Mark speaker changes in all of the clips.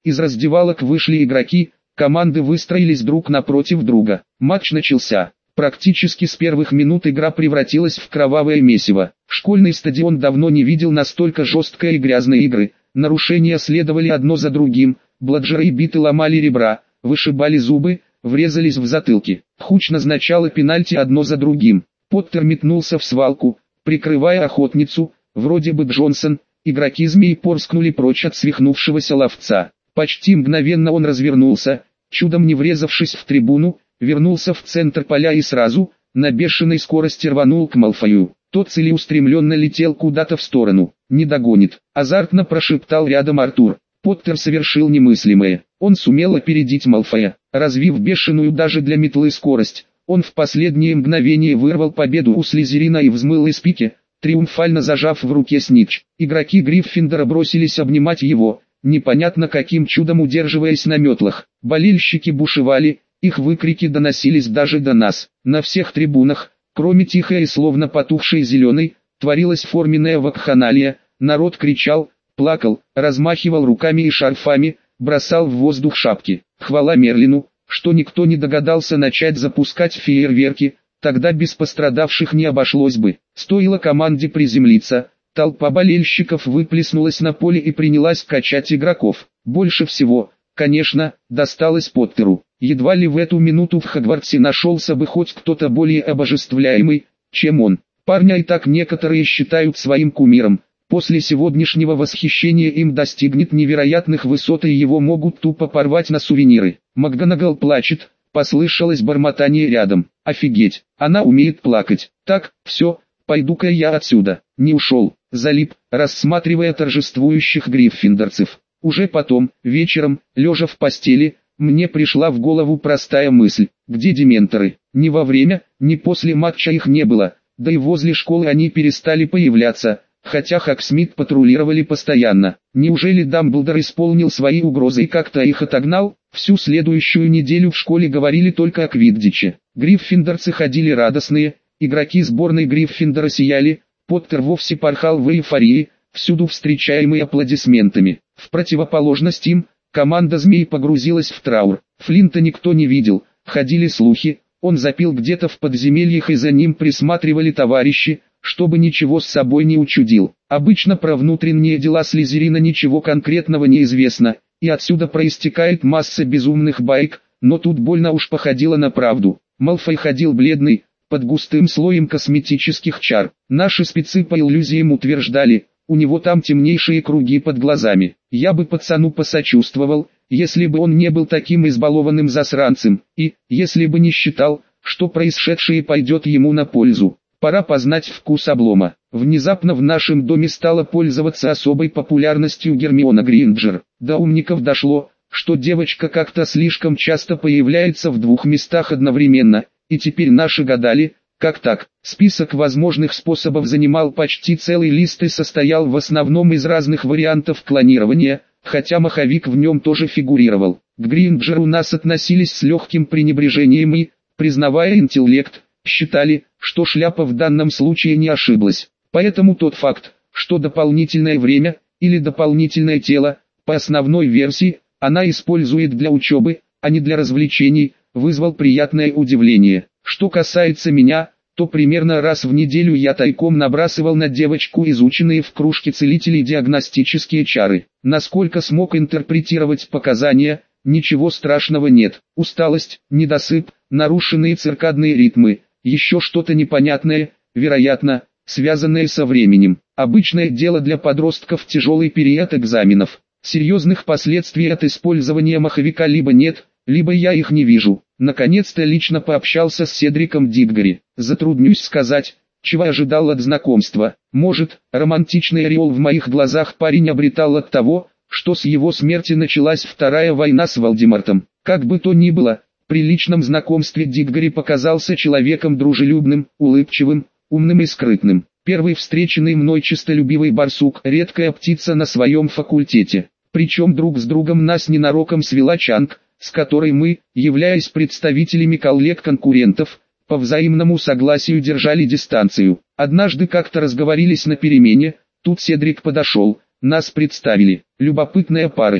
Speaker 1: Из раздевалок вышли игроки, команды выстроились друг напротив друга. Матч начался. Практически с первых минут игра превратилась в кровавое месиво. Школьный стадион давно не видел настолько жесткой и грязной игры. Нарушения следовали одно за другим. Бладжеры и биты ломали ребра, вышибали зубы, врезались в затылки. Хуч назначала пенальти одно за другим. Поттер метнулся в свалку, прикрывая охотницу, вроде бы Джонсон. Игроки змей порскнули прочь от свихнувшегося ловца. Почти мгновенно он развернулся, чудом не врезавшись в трибуну, вернулся в центр поля и сразу, на бешеной скорости рванул к Малфою. Тот целеустремленно летел куда-то в сторону. «Не догонит», — азартно прошептал рядом Артур. Поттер совершил немыслимое. Он сумел опередить Малфоя. Развив бешеную даже для метлы скорость, он в последнее мгновение вырвал победу у Слизерина и взмыл из пики, триумфально зажав в руке снитч. Игроки Гриффиндора бросились обнимать его, непонятно каким чудом удерживаясь на метлах. Болельщики бушевали, их выкрики доносились даже до нас. На всех трибунах, кроме тихой и словно потухшей зеленой, творилась форменная вакханалия. Народ кричал, плакал, размахивал руками и шарфами, бросал в воздух шапки. Хвала Мерлину, что никто не догадался начать запускать фейерверки, тогда без пострадавших не обошлось бы. Стоило команде приземлиться, толпа болельщиков выплеснулась на поле и принялась качать игроков. Больше всего, конечно, досталось Поттеру. Едва ли в эту минуту в Хогвартсе нашелся бы хоть кто-то более обожествляемый, чем он. Парня и так некоторые считают своим кумиром. После сегодняшнего восхищения им достигнет невероятных высот и его могут тупо порвать на сувениры. МакГонагал плачет, послышалось бормотание рядом. Офигеть, она умеет плакать. Так, все, пойду-ка я отсюда. Не ушел, залип, рассматривая торжествующих гриффиндорцев. Уже потом, вечером, лежа в постели, мне пришла в голову простая мысль. Где дементоры? Ни во время, ни после матча их не было, да и возле школы они перестали появляться. Хотя Хоксмит патрулировали постоянно. Неужели Дамблдор исполнил свои угрозы и как-то их отогнал? Всю следующую неделю в школе говорили только о квиддиче. Гриффиндорцы ходили радостные, игроки сборной Гриффиндора сияли, Поттер вовсе порхал в эйфории, всюду встречаемый аплодисментами. В противоположность им, команда змей погрузилась в траур. Флинта никто не видел, ходили слухи, он запил где-то в подземельях и за ним присматривали товарищи, чтобы ничего с собой не учудил. Обычно про внутренние дела Слизерина ничего конкретного не известно, и отсюда проистекает масса безумных баек, но тут больно уж походило на правду. Малфой ходил бледный, под густым слоем косметических чар. Наши спецы по иллюзиям утверждали, у него там темнейшие круги под глазами. Я бы пацану посочувствовал, если бы он не был таким избалованным засранцем, и, если бы не считал, что происшедшее пойдет ему на пользу. Пора познать вкус облома. Внезапно в нашем доме стала пользоваться особой популярностью Гермиона Грейнджер. До умников дошло, что девочка как-то слишком часто появляется в двух местах одновременно, и теперь наши гадали, как так. Список возможных способов занимал почти целый лист и состоял в основном из разных вариантов клонирования, хотя маховик в нем тоже фигурировал. К Грейнджер у нас относились с легким пренебрежением и, признавая интеллект, считали, что шляпа в данном случае не ошиблась. Поэтому тот факт, что дополнительное время, или дополнительное тело, по основной версии, она использует для учебы, а не для развлечений, вызвал приятное удивление. Что касается меня, то примерно раз в неделю я тайком набрасывал на девочку изученные в кружке целителей диагностические чары. Насколько смог интерпретировать показания, ничего страшного нет. Усталость, недосып, нарушенные циркадные ритмы, еще что-то непонятное, вероятно, связанное со временем. Обычное дело для подростков тяжелый период экзаменов. Серьезных последствий от использования маховика либо нет, либо я их не вижу. Наконец-то лично пообщался с Седриком Диггори. Затруднюсь сказать, чего ожидал от знакомства. Может, романтичный ореол в моих глазах парень обретал от того, что с его смерти началась Вторая война с Волдемортом. Как бы то ни было, при личном знакомстве Диггори показался человеком дружелюбным, улыбчивым, умным и скрытным. Первый встреченный мной честолюбивый барсук, редкая птица на своем факультете. Причем друг с другом нас ненароком свела Чанг, с которой мы, являясь представителями коллег-конкурентов, по взаимному согласию держали дистанцию. Однажды как-то разговорились на перемене, тут Седрик подошел, нас представили. Любопытная парочка.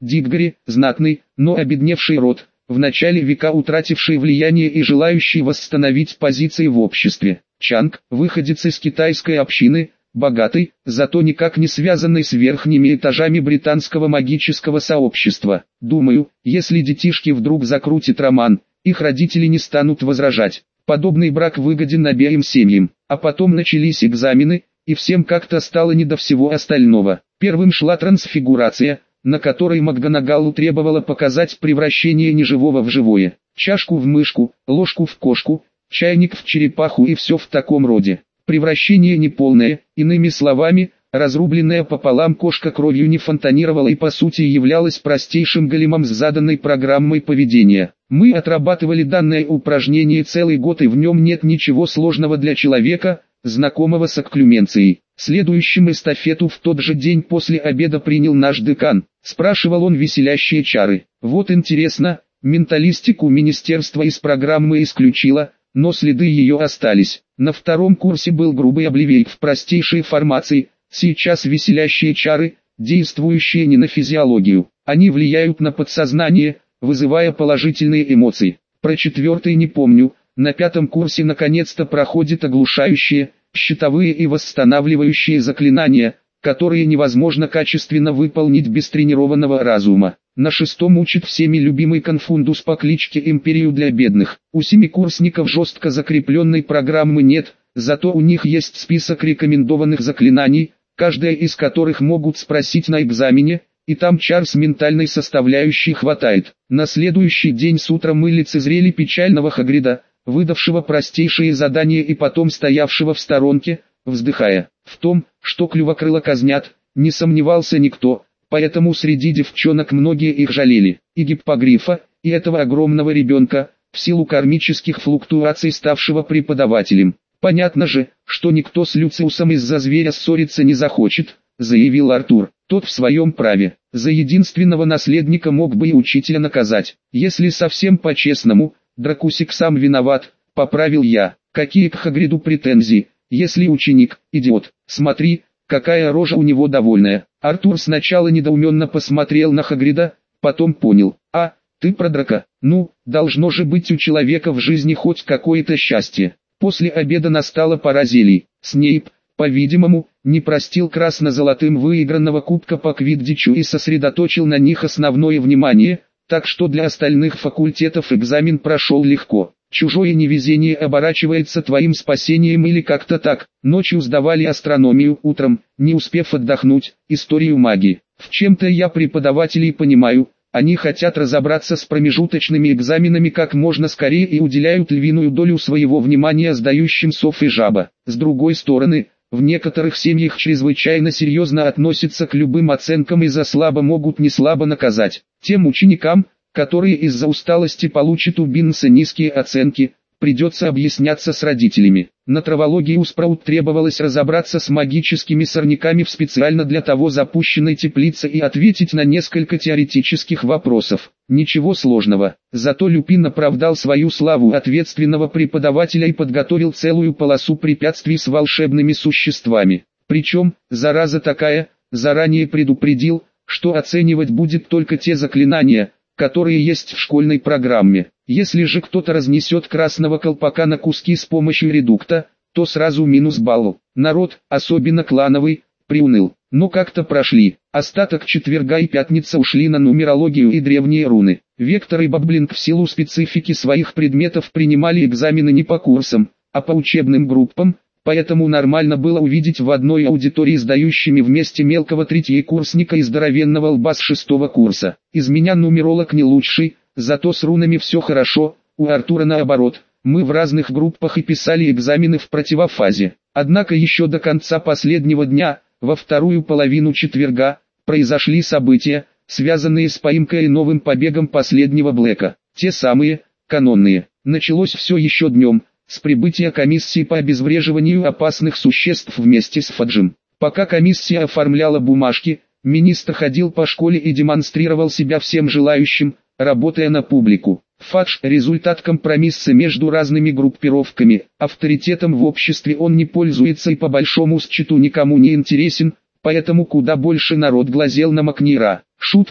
Speaker 1: Диггори, знатный, но обедневший род, в начале века утративший влияние и желающий восстановить позиции в обществе. Чанг, выходец из китайской общины, богатый, зато никак не связанный с верхними этажами британского магического сообщества. Думаю, если детишки вдруг закрутят роман, их родители не станут возражать. Подобный брак выгоден обеим семьям. А потом начались экзамены, и всем как-то стало не до всего остального. Первым шла трансфигурация, на которой МакГонагалл требовала показать превращение неживого в живое. Чашку в мышку, ложку в кошку, чайник в черепаху и все в таком роде. Превращение неполное, иными словами, разрубленная пополам кошка кровью не фонтанировала и по сути являлась простейшим големом с заданной программой поведения. Мы отрабатывали данное упражнение целый год, и в нем нет ничего сложного для человека, знакомого с окклюменцией. Следующим эстафету в тот же день после обеда принял наш декан. Спрашивал он веселящие чары. Вот интересно, менталистику министерство из программы исключило, но следы ее остались. На втором курсе был грубый обливейк в простейшей формации. Сейчас веселящие чары, действующие не на физиологию. Они влияют на подсознание, вызывая положительные эмоции. Про четвертый не помню. На пятом курсе наконец-то проходят оглушающие, щитовые и восстанавливающие заклинания, которые невозможно качественно выполнить без тренированного разума. На шестом учат всеми любимый конфундус по кличке Империю для бедных. У семикурсников жестко закрепленной программы нет, зато у них есть список рекомендованных заклинаний, каждое из которых могут спросить на экзамене, и там чар с ментальной составляющей хватает. На следующий день с утра мы лицезрели печального Хагрида, выдавшего простейшие задания и потом стоявшего в сторонке, вздыхая. В том, что клювокрыло казнят, не сомневался никто, поэтому среди девчонок многие их жалели. И гиппогрифа, и этого огромного ребенка, в силу кармических флуктуаций ставшего преподавателем. Понятно же, что никто с Люциусом из-за зверя ссориться не захочет, заявил Артур. Тот в своем праве. За единственного наследника мог бы и учителя наказать. Если совсем по-честному, Дракусик сам виноват, поправил я. Какие к Хагриду претензии, если ученик, идиот. Смотри, какая рожа у него довольная. Артур сначала недоуменно посмотрел на Хагрида, потом понял. А, ты про драка. Ну, должно же быть у человека в жизни хоть какое-то счастье. После обеда настала пора зелий. Снейп, по-видимому, не простил красно-золотым выигранного кубка по квиддичу и сосредоточил на них основное внимание, так что для остальных факультетов экзамен прошел легко. Чужое невезение оборачивается твоим спасением или как-то так. Ночью сдавали астрономию, утром, не успев отдохнуть, историю магии. В чем-то я преподавателей понимаю, они хотят разобраться с промежуточными экзаменами как можно скорее и уделяют львиную долю своего внимания сдающим сов и жаба. С другой стороны, в некоторых семьях чрезвычайно серьезно относятся к любым оценкам и за слабо могут не слабо наказать. Тем ученикам, которые из-за усталости получат у Биннса низкие оценки, придется объясняться с родителями. На травологии у Спраут требовалось разобраться с магическими сорняками в специально для того запущенной теплице и ответить на несколько теоретических вопросов. Ничего сложного, зато Люпин оправдал свою славу ответственного преподавателя и подготовил целую полосу препятствий с волшебными существами. Причем, зараза такая, заранее предупредил, что оценивать будет только те заклинания, которые есть в школьной программе. Если же кто-то разнесет красного колпака на куски с помощью редукта, то сразу минус балл. Народ, особенно клановый, приуныл. Но как-то прошли. Остаток четверга и пятница ушли на нумерологию и древние руны. Вектор и Баблинг в силу специфики своих предметов принимали экзамены не по курсам, а по учебным группам, поэтому нормально было увидеть в одной аудитории сдающими вместе мелкого третьекурсника и здоровенного лба с 6-го курса. Из меня нумеролог не лучший, зато с рунами все хорошо, у Артура наоборот. Мы в разных группах и писали экзамены в противофазе. Однако еще до конца последнего дня, во вторую половину четверга, произошли события, связанные с поимкой и новым побегом последнего Блэка. Те самые, канонные. Началось все еще днем, с прибытия комиссии по обезвреживанию опасных существ вместе с Фаджем. Пока комиссия оформляла бумажки, министр ходил по школе и демонстрировал себя всем желающим, работая на публику. Фадж – результат компромисса между разными группировками, авторитетом в обществе он не пользуется и по большому счету никому не интересен, поэтому куда больше народ глазел на Макнира. Шутка ли?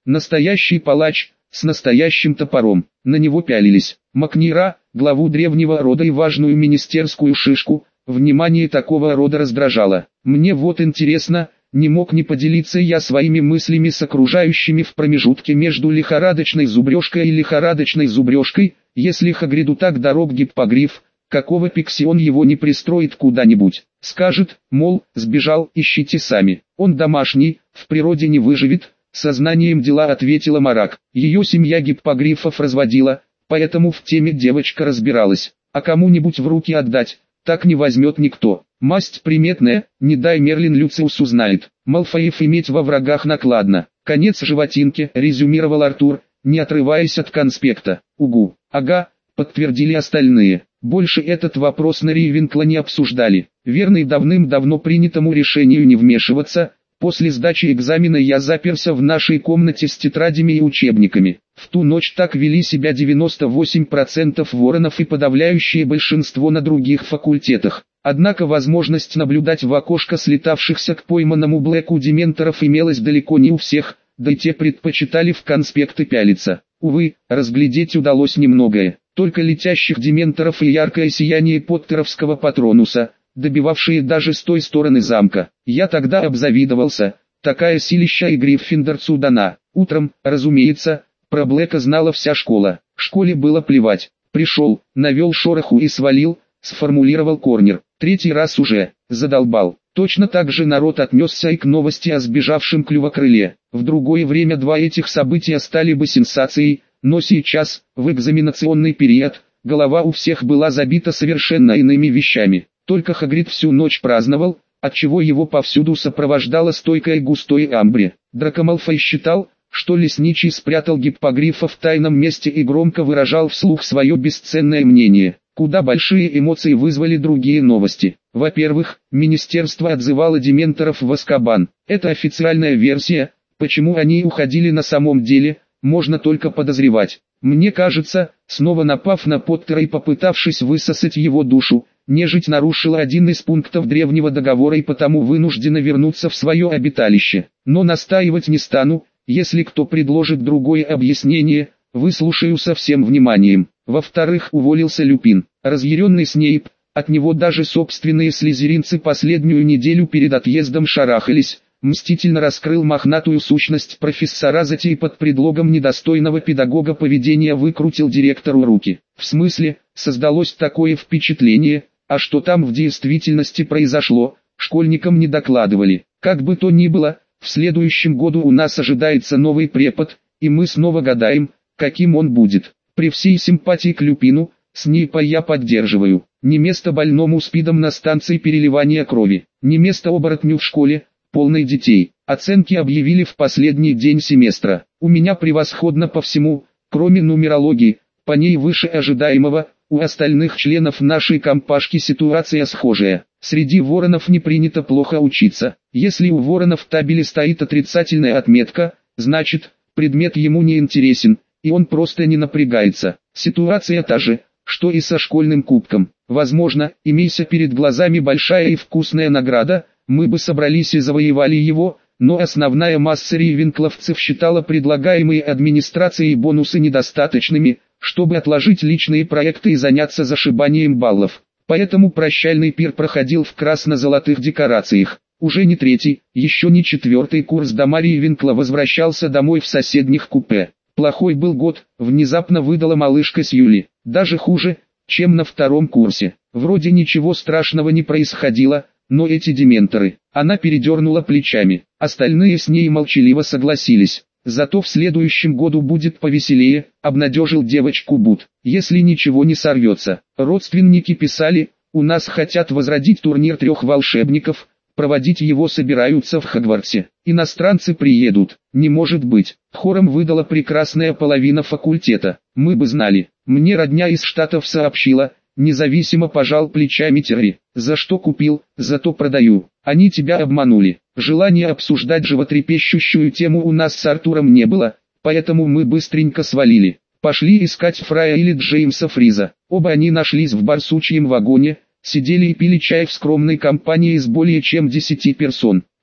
Speaker 1: Настоящий палач, с настоящим топором. На него пялились. Макнира, главу древнего рода и важную министерскую шишку, внимание такого рода раздражало. Мне вот интересно, не мог не поделиться я своими мыслями с окружающими в промежутке между лихорадочной зубрежкой и лихорадочной зубрежкой, если Хагриду так дорог гиппогриф, какого пикси он его не пристроит куда-нибудь. Скажет, мол, сбежал, ищите сами. Он домашний, в природе не выживет, сознанием дела ответила Марак. Ее семья гиппогрифов разводила, поэтому в теме девочка разбиралась. А кому-нибудь в руки отдать, так не возьмет никто. Масть приметная, не дай Мерлин Люциус узнает. Малфоев иметь во врагах накладно. Конец животинки, резюмировал Артур, не отрываясь от конспекта. Угу, ага, подтвердили остальные. Больше этот вопрос на Рейвенкла не обсуждали. Верный давным-давно принятому решению не вмешиваться, после сдачи экзамена я заперся в нашей комнате с тетрадями и учебниками. В ту ночь так вели себя 98% воронов и подавляющее большинство на других факультетах. Однако возможность наблюдать в окошко слетавшихся к пойманному Блэку дементоров имелась далеко не у всех, да и те предпочитали в конспекты пялиться. Увы, разглядеть удалось немногое. Только летящих дементоров и яркое сияние поттеровского патронуса, добивавшие даже с той стороны замка. Я тогда обзавидовался, такая силища и Гриффиндорцу дана. Утром, разумеется, про Блэка знала вся школа. Школе было плевать. Пришел, навел шороху и свалил, сформулировал Корнер. Третий раз уже, задолбал. Точно так же народ отнесся и к новости о сбежавшем Клювокрыле. В другое время два этих события стали бы сенсацией, но сейчас, в экзаменационный период, голова у всех была забита совершенно иными вещами. Только Хагрид всю ночь праздновал, отчего его повсюду сопровождало стойкое густое амбре. Драко Малфой считал, что лесничий спрятал гиппогрифа в тайном месте и громко выражал вслух свое бесценное мнение. Куда большие эмоции вызвали другие новости. Во-первых, министерство отзывало дементоров в Азкабан. Это официальная версия, почему они уходили на самом деле, можно только подозревать. Мне кажется, снова напав на Поттера и попытавшись высосать его душу, нежить нарушила один из пунктов древнего договора и потому вынуждена вернуться в свое обиталище. Но настаивать не стану, если кто предложит другое объяснение, выслушаю со всем вниманием. Во-вторых, уволился Люпин. Разъяренный Снейп, от него даже собственные слизеринцы последнюю неделю перед отъездом шарахались, мстительно раскрыл мохнатую сущность профессора Зати и под предлогом недостойного педагога поведения выкрутил директору руки. В смысле, создалось такое впечатление, а что там в действительности произошло, школьникам не докладывали. Как бы то ни было, в следующем году у нас ожидается новый препод, и мы снова гадаем, каким он будет. При всей симпатии к Люпину, Снейпа я поддерживаю. Не место больному СПИДом на станции переливания крови, не место оборотню в школе, полной детей. Оценки объявили в последний день семестра. У меня превосходно по всему, кроме нумерологии, по ней выше ожидаемого. У остальных членов нашей компашки ситуация схожая. Среди воронов не принято плохо учиться. Если у ворона в табеле стоит отрицательная отметка, значит, предмет ему не интересен, и он просто не напрягается. Ситуация та же, что и со школьным кубком. Возможно, имейся перед глазами большая и вкусная награда, мы бы собрались и завоевали его, но основная масса рейвенкловцев считала предлагаемые администрацией бонусы недостаточными, чтобы отложить личные проекты и заняться зашибанием баллов. Поэтому прощальный пир проходил в красно-золотых декорациях. Уже не третий, еще не четвертый курс дома Рейвенкла возвращался домой в соседних купе. Плохой был год, внезапно выдала малышка Сьюли. Даже хуже, чем на втором курсе. Вроде ничего страшного не происходило, но эти дементоры. Она передернула плечами. Остальные с ней молчаливо согласились. Зато в следующем году будет повеселее, обнадежил девочку Бут. Если ничего не сорвется. Родственники писали, у нас хотят возродить турнир 3 волшебников, проводить его собираются в Хогвартсе. Иностранцы приедут. Не может быть. Хором выдала прекрасная половина факультета. Мы бы знали. Мне родня из Штатов сообщила, независимо пожал плечами Терри. За что купил, зато продаю. Они тебя обманули. Желания обсуждать животрепещущую тему у нас с Артуром не было, поэтому мы быстренько свалили. Пошли искать Фрая или Джеймса Фриза. Оба они нашлись в барсучьем вагоне, сидели и пили чай в скромной компании из более чем 10 персон.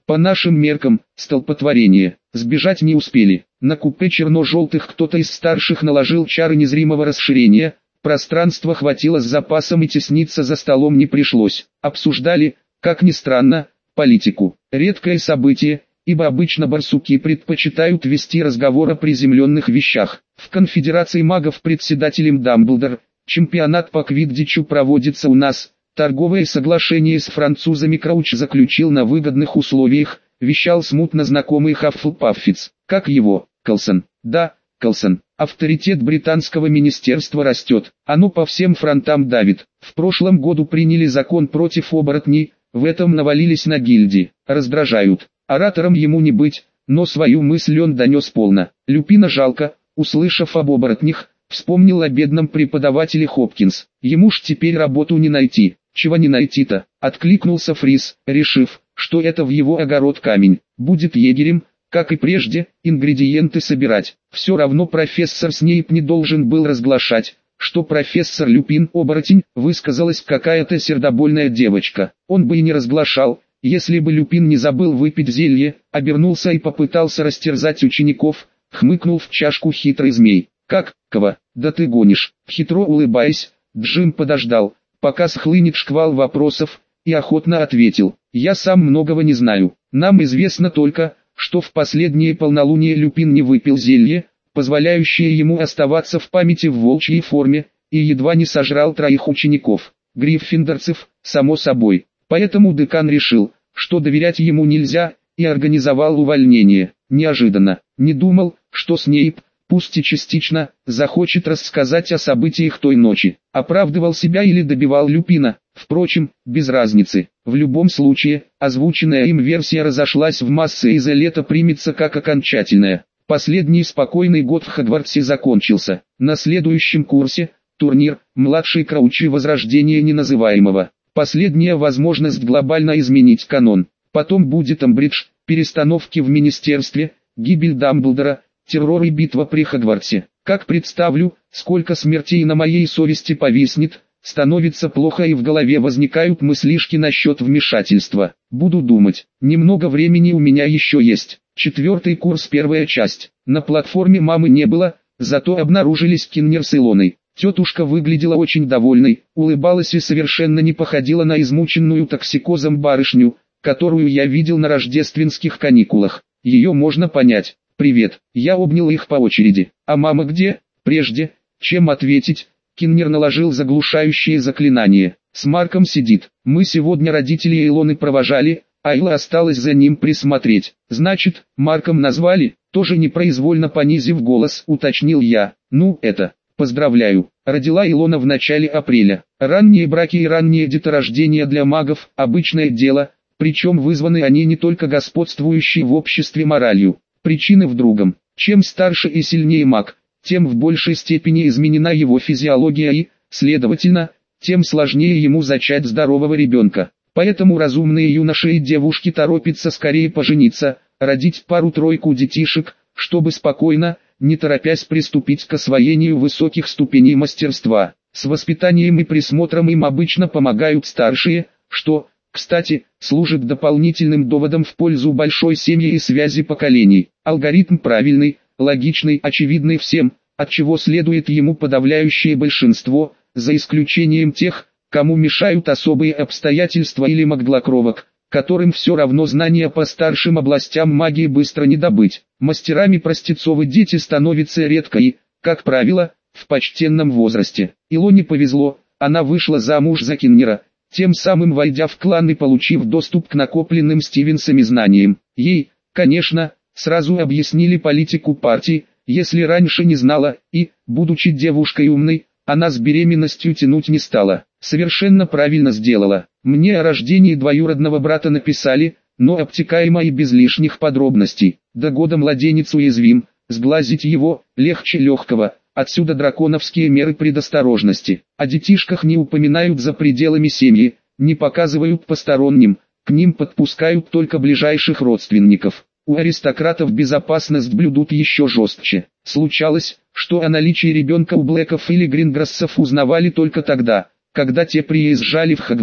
Speaker 1: По нашим меркам, столпотворение. Сбежать не успели. На купе черно-желтых кто-то из старших наложил чары незримого расширения, пространства хватило с запасом и тесниться за столом не пришлось. Обсуждали, как ни странно, политику. Редкое событие, ибо обычно барсуки предпочитают вести разговор о приземленных вещах. В конфедерации магов председателем Дамблдор, чемпионат по квиддичу проводится у нас, торговое соглашение с французами Крауч заключил на выгодных условиях, вещал смутно знакомый Хаффлпаффиц. Как его, Колсон? Да, Колсон. Авторитет британского министерства растет, оно по всем фронтам давит. В прошлом году приняли закон против оборотней, в этом навалились на гильдии, раздражают. Оратором ему не быть, но свою мысль он донес полно. Люпина жалко, услышав об оборотнях, вспомнил о бедном преподавателе Хопкинс. Ему ж теперь работу не найти. Чего не найти-то? Откликнулся Фрис, решив, что это в его огород камень. Будет егерем, как и прежде, ингредиенты собирать. Все равно профессор Снейп не должен был разглашать, что профессор Люпин оборотень, высказалась какая-то сердобольная девочка. Он бы и не разглашал, если бы Люпин не забыл выпить зелье, обернулся и попытался растерзать учеников, хмыкнул в чашку хитрый змей. «Как, кого? Да ты гонишь!» Хитро улыбаясь, Джим подождал, пока схлынет шквал вопросов, и охотно ответил: «Я сам многого не знаю. Нам известно только, что в последнее полнолуние Люпин не выпил зелье, позволяющее ему оставаться в памяти в волчьей форме, и едва не сожрал 3 учеников, гриффиндорцев, само собой. Поэтому декан решил, что доверять ему нельзя, и организовал увольнение. Неожиданно. Не думал, что Снейп, пусть и частично, захочет рассказать о событиях той ночи. Оправдывал себя или добивал Люпина, впрочем, без разницы. В любом случае, озвученная им версия разошлась в массы и за лето примется как окончательная. Последний спокойный год в Хогвартсе закончился. На следующем курсе, турнир, младший Краучи возрождение неназываемого. Последняя возможность глобально изменить канон. Потом будет Амбридж, перестановки в министерстве, гибель Дамблдора, террор и битва при Хогвартсе. Как представлю, сколько смертей на моей совести повиснет, становится плохо и в голове возникают мыслишки насчет вмешательства. Буду думать. Немного времени у меня еще есть. 4-й курс, 1-я часть. На платформе мамы не было, зато обнаружились Киннер с Илоной. Тетушка выглядела очень довольной, улыбалась и совершенно не походила на измученную токсикозом барышню, которую я видел на рождественских каникулах. Ее можно понять. «Привет». Я обнял их по очереди. «А мама где?» Прежде, чем ответить, Киннер наложил заглушающее заклинание. «С Марком сидит. Мы сегодня родителей Илоны провожали, а Ила осталась за ним присмотреть». «Значит, Марком назвали?» Тоже непроизвольно понизив голос, уточнил я. «Ну, это... Поздравляю, родила Илона в начале апреля. Ранние браки и раннее деторождение для магов – обычное дело, причем вызваны они не только господствующей в обществе моралью. Причины в другом. Чем старше и сильнее маг, тем в большей степени изменена его физиология и, следовательно, тем сложнее ему зачать здорового ребенка. Поэтому разумные юноши и девушки торопятся скорее пожениться, родить пару-тройку детишек, чтобы спокойно, не торопясь приступить к освоению высоких ступеней мастерства. С воспитанием и присмотром им обычно помогают старшие, что, кстати, служит дополнительным доводом в пользу большой семьи и связи поколений. Алгоритм правильный, логичный, очевидный всем, от чего следует ему подавляющее большинство, за исключением тех, кому мешают особые обстоятельства или маглокровок, которым все равно знания по старшим областям магии быстро не добыть. Мастерами простецовы дети становятся редко и, как правило, в почтенном возрасте. Илоне повезло, она вышла замуж за Киннера, тем самым войдя в клан и получив доступ к накопленным Стивенсами знаниям. Ей, конечно, сразу объяснили политику партии, если раньше не знала, и, будучи девушкой умной, она с беременностью тянуть не стала. Совершенно правильно сделала. Мне о рождении двоюродного брата написали, но обтекаемо и без лишних подробностей. До года младенец уязвим, сглазить его легче легкого, отсюда драконовские меры предосторожности. О детишках не упоминают за пределами семьи, не показывают посторонним, к ним подпускают только ближайших родственников. У аристократов безопасность блюдут еще жестче. Случалось, что о наличии ребенка у Блэков или Гринграссов узнавали только тогда, когда те приезжали в Хогвартс.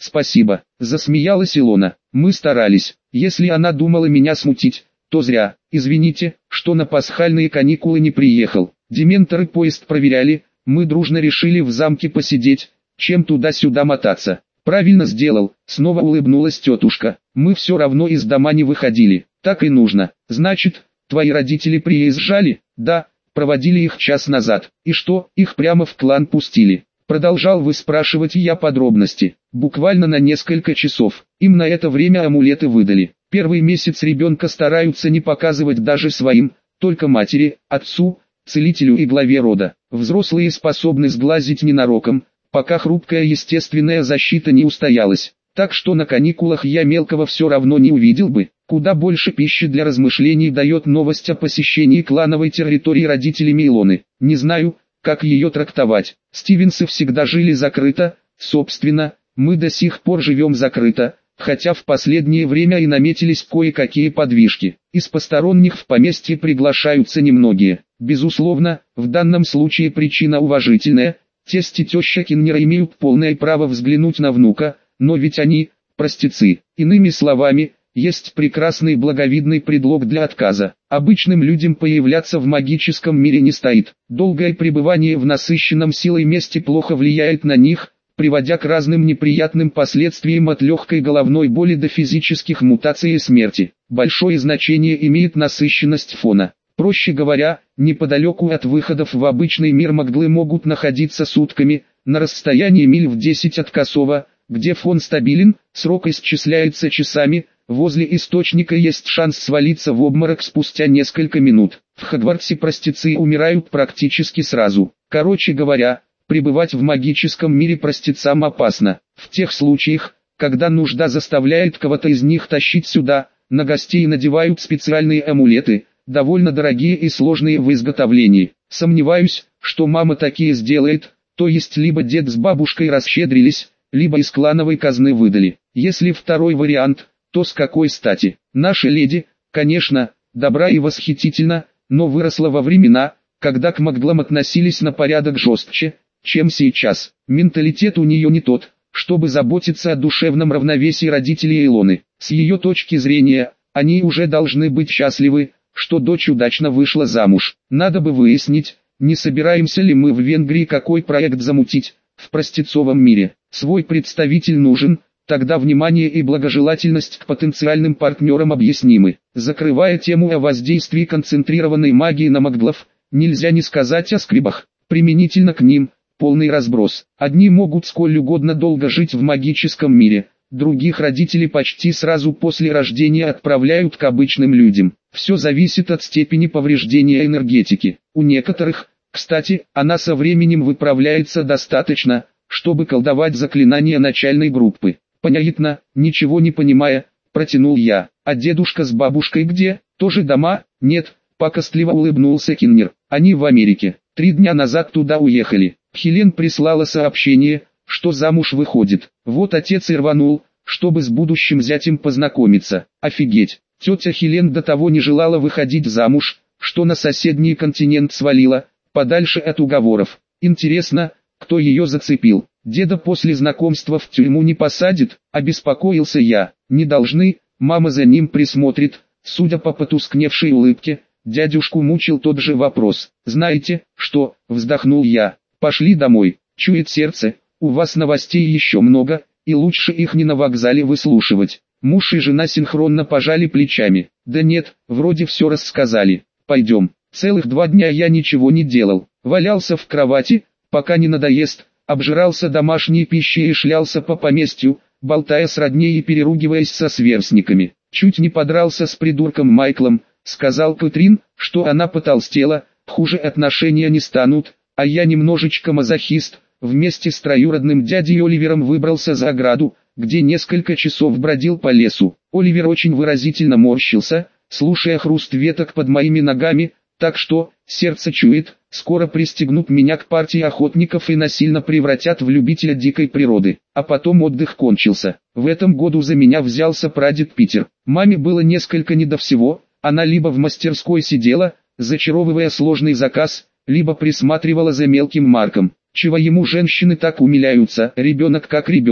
Speaker 1: спасибо, засмеялась Илона. Мы старались. Если она думала меня смутить, то зря. Извините, что на пасхальные каникулы не приехал. Дементоры поезд проверяли, мы дружно решили в замке посидеть, чем туда-сюда мотаться. Правильно сделал, снова улыбнулась тетушка. Мы все равно из дома не выходили. Так и нужно. Значит, твои родители приезжали? Да, проводили их час назад. И что, их прямо в клан пустили? Продолжал выспрашивать я подробности. Буквально на несколько часов. Им на это время амулеты выдали. Первый месяц ребенка стараются не показывать даже своим, только матери, отцу, целителю и главе рода. Взрослые способны сглазить ненароком, пока хрупкая естественная защита не устоялась. Так что на каникулах я мелкого все равно не увидел бы. Куда больше пищи для размышлений дает новость о посещении клановой территории родителями Илоны. Не знаю, как ее трактовать. Стивенсы всегда жили закрыто, собственно, мы до сих пор живем закрыто, хотя в последнее время и наметились кое-какие подвижки. Из посторонних в поместье приглашаются немногие. Безусловно, в данном случае причина уважительная. Тесть и теща Киннера имеют полное право взглянуть на внука, но ведь они – простецы. Иными словами, есть прекрасный благовидный предлог для отказа. Обычным людям появляться в магическом мире не стоит. Долгое пребывание в насыщенном силой месте плохо влияет на них, приводя к разным неприятным последствиям от легкой головной боли до физических мутаций и смерти. Большое значение имеет насыщенность фона. Проще говоря, неподалеку от выходов в обычный мир маглы могут находиться сутками, на расстоянии миль в 10 от Косова, где фон стабилен, срок исчисляется часами, возле источника есть шанс свалиться в обморок спустя несколько минут. В Хогвартсе простецы умирают практически сразу. Короче говоря, пребывать в магическом мире простецам опасно. В тех случаях, когда нужда заставляет кого-то из них тащить сюда, на гостей надевают специальные амулеты, довольно дорогие и сложные в изготовлении. Сомневаюсь, что мама такие сделает, то есть либо дед с бабушкой расщедрились, либо из клановой казны выдали. Если второй вариант, то с какой стати? Наша леди, конечно, добра и восхитительна, но выросла во времена, когда к маглам относились на порядок жестче, чем сейчас. Менталитет у нее не тот, чтобы заботиться о душевном равновесии родителей Илоны. С ее точки зрения, они уже должны быть счастливы, что дочь удачно вышла замуж. Надо бы выяснить, не собираемся ли мы в Венгрии какой проект замутить, в простецовом мире. Свой представитель нужен, тогда внимание и благожелательность к потенциальным партнерам объяснимы. Закрывая тему о воздействии концентрированной магии на маглов, нельзя не сказать о скрибах. Применительно к ним, полный разброс. Одни могут сколь угодно долго жить в магическом мире, других родители почти сразу после рождения отправляют к обычным людям. Все зависит от степени повреждения энергетики. У некоторых, кстати, она со временем выправляется достаточно, чтобы колдовать заклинания начальной группы. Понятно, ничего не понимая, протянул я. А дедушка с бабушкой где? Тоже дома? Нет, покостливо улыбнулся Киннер. Они в Америке. 3 дня назад туда уехали. Хелен прислала сообщение, что замуж выходит. Вот отец и рванул, чтобы с будущим зятем познакомиться. Офигеть. Тетя Хелен до того не желала выходить замуж, что на соседний континент свалила, подальше от уговоров. Интересно, кто ее зацепил? Деда после знакомства в тюрьму не посадит? Обеспокоился я. Не должны, мама за ним присмотрит. Судя по потускневшей улыбке, дядюшку мучил тот же вопрос. Знаете, что, вздохнул я. Пошли домой. Чует сердце, у вас новостей еще много, и лучше их не на вокзале выслушивать. Муж и жена синхронно пожали плечами. Да нет, вроде все рассказали. Пойдем. Целых 2 дня я ничего не делал. Валялся в кровати, пока не надоест, обжирался домашней пищей и шлялся по поместью, болтая с родней и переругиваясь со сверстниками. Чуть не подрался с придурком Майклом, сказал Кэтрин, что она потолстела, хуже отношения не станут, а я немножечко мазохист. Вместе с троюродным дядей Оливером выбрался за ограду, где несколько часов бродил по лесу. Оливер очень выразительно морщился, слушая хруст веток под моими ногами, так что, сердце чует, скоро пристегнут меня к партии охотников и насильно превратят в любителя дикой природы. А потом отдых кончился. В этом году за меня взялся прадед Питер. Маме было несколько не до всего, она либо в мастерской сидела, зачаровывая сложный заказ, либо присматривала за мелким Марком. Чего ему женщины так умиляются, ребенок как ребенок.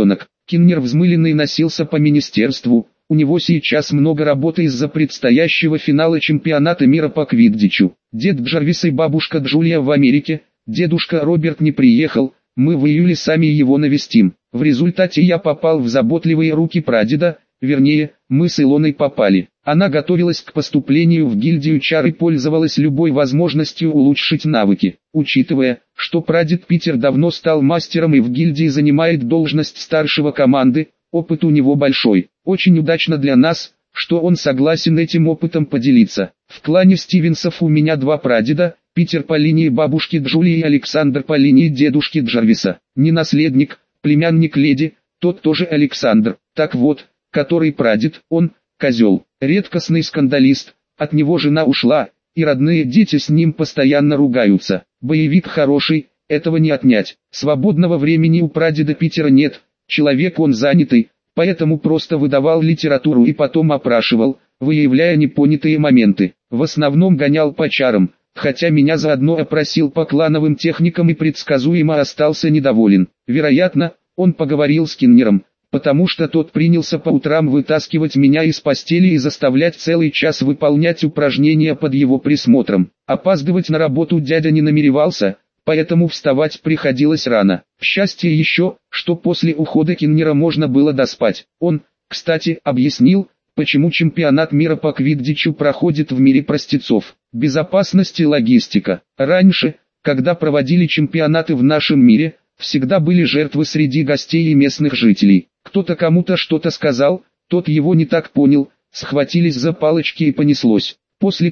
Speaker 1: Киннер взмыленный носился по министерству. У него сейчас много работы из-за предстоящего финала чемпионата мира по квиддичу. Дед Джарвис и бабушка Джулия в Америке, дедушка Роберт не приехал, мы в июле сами его навестим. В результате я попал в заботливые руки прадеда, вернее, мы с Илоной попали. Она готовилась к поступлению в гильдию чар и пользовалась любой возможностью улучшить навыки. Учитывая, что прадед Питер давно стал мастером и в гильдии занимает должность старшего команды, опыт у него большой. Очень удачно для нас, что он согласен этим опытом поделиться. В клане Стивенсов у меня два прадеда, Питер по линии бабушки Джулии и Александр по линии дедушки Джарвиса. Не наследник, племянник леди, тот тоже Александр. Так вот, который прадед, он, козел, редкостный скандалист, от него жена ушла, и родные дети с ним постоянно ругаются. Боевик хороший, этого не отнять. Свободного времени у прадеда Питера нет, человек он занятый, поэтому просто выдавал литературу и потом опрашивал, выявляя непонятые моменты. В основном гонял по чарам, хотя меня заодно опросил по клановым техникам и предсказуемо остался недоволен. Вероятно, он поговорил с Киннером, потому что тот принялся по утрам вытаскивать меня из постели и заставлять целый час выполнять упражнения под его присмотром. Опаздывать на работу дядя не намеревался, поэтому вставать приходилось рано. Счастье еще, что после ухода Киннера можно было доспать. Он, кстати, объяснил, почему чемпионат мира по квиддичу проходит в мире простецов. Безопасность и логистика. Раньше, когда проводили чемпионаты в нашем мире, всегда были жертвы среди гостей и местных жителей. Кто-то кому-то что-то сказал, тот его не так понял, схватились за палочки и понеслось. После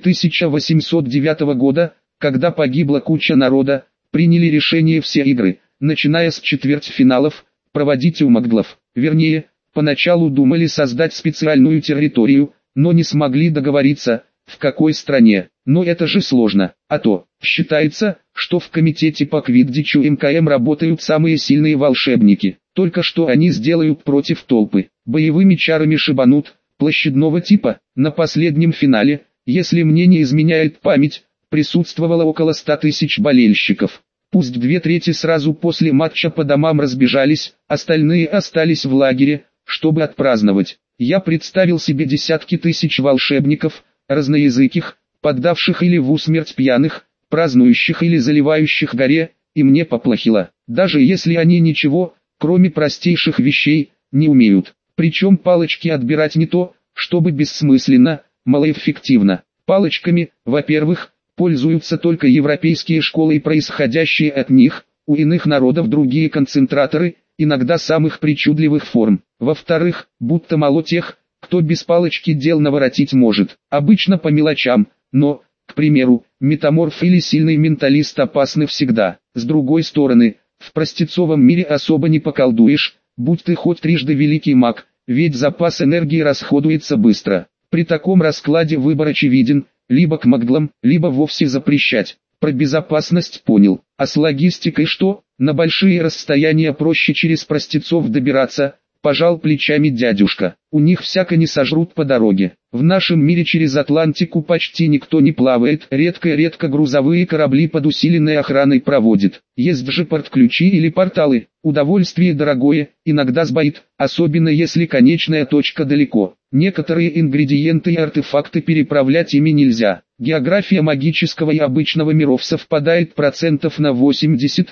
Speaker 1: 1809 года, когда погибла куча народа, приняли решение все игры, начиная с четвертьфиналов, проводить у Макглов. Вернее, поначалу думали создать специальную территорию, но не смогли договориться, в какой стране. Но это же сложно, а то, считается, что в комитете по квиддичу МКМ работают самые сильные волшебники. Только что они сделают против толпы. Боевыми чарами шибанут, площадного типа. На последнем финале, если мне не изменяет память, присутствовало около 100 тысяч болельщиков. Пусть 2/3 сразу после матча по домам разбежались, остальные остались в лагере, чтобы отпраздновать. Я представил себе десятки тысяч волшебников, разноязыких, поддавших или в усмерть пьяных, празднующих или заливающих горе, и мне поплохело. Даже если они ничего, кроме простейших вещей, не умеют. Причем палочки отбирать не то, чтобы бессмысленно, малоэффективно. Палочками, во-первых, пользуются только европейские школы и происходящие от них, у иных народов другие концентраторы, иногда самых причудливых форм. Во-вторых, будто мало тех, кто без палочки дел наворотить может. Обычно по мелочам, но, к примеру, метаморф или сильный менталист опасны всегда. С другой стороны, в простецовом мире особо не поколдуешь, будь ты хоть трижды великий маг, ведь запас энергии расходуется быстро. При таком раскладе выбор очевиден, либо к Макглам, либо вовсе запрещать. Про безопасность понял. А с логистикой что? На большие расстояния проще через простецов добираться, пожал плечами дядюшка. У них всяко не сожрут по дороге. В нашем мире через Атлантику почти никто не плавает. Редко грузовые корабли под усиленной охраной проводят. Есть же портключи или порталы. Удовольствие дорогое, иногда сбоит, особенно если конечная точка далеко. Некоторые ингредиенты и артефакты переправлять ими нельзя. География магического и обычного миров совпадает процентов на 80-95,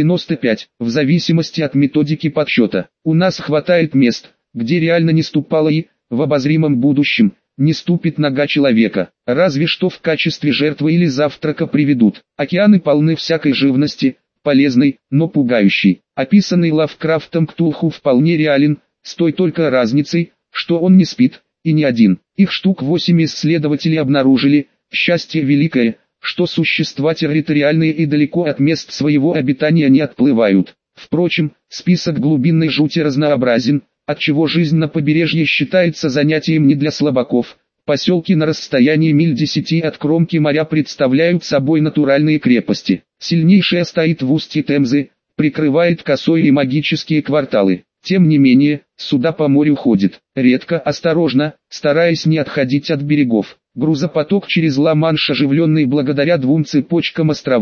Speaker 1: в зависимости от методики подсчета. У нас хватает мест, где реально не ступала и, в обозримом будущем, не ступит нога человека. Разве что в качестве жертвы или завтрака приведут. Океаны полны всякой живности, полезной, но пугающей. Описанный Лавкрафтом Ктулху вполне реален, с той только разницей, что он не спит, и не один. Их штук 8 исследователи обнаружили. Счастье великое, что существа территориальные и далеко от мест своего обитания не отплывают. Впрочем, список глубинной жути разнообразен, отчего жизнь на побережье считается занятием не для слабаков. Поселки на расстоянии миль 10 от кромки моря представляют собой натуральные крепости. Сильнейшая стоит в устье Темзы, прикрывает косой и магические кварталы. Тем не менее, суда по морю ходят редко, осторожно, стараясь не отходить от берегов. Грузопоток через Ла-Манш оживленный благодаря двум цепочкам островов,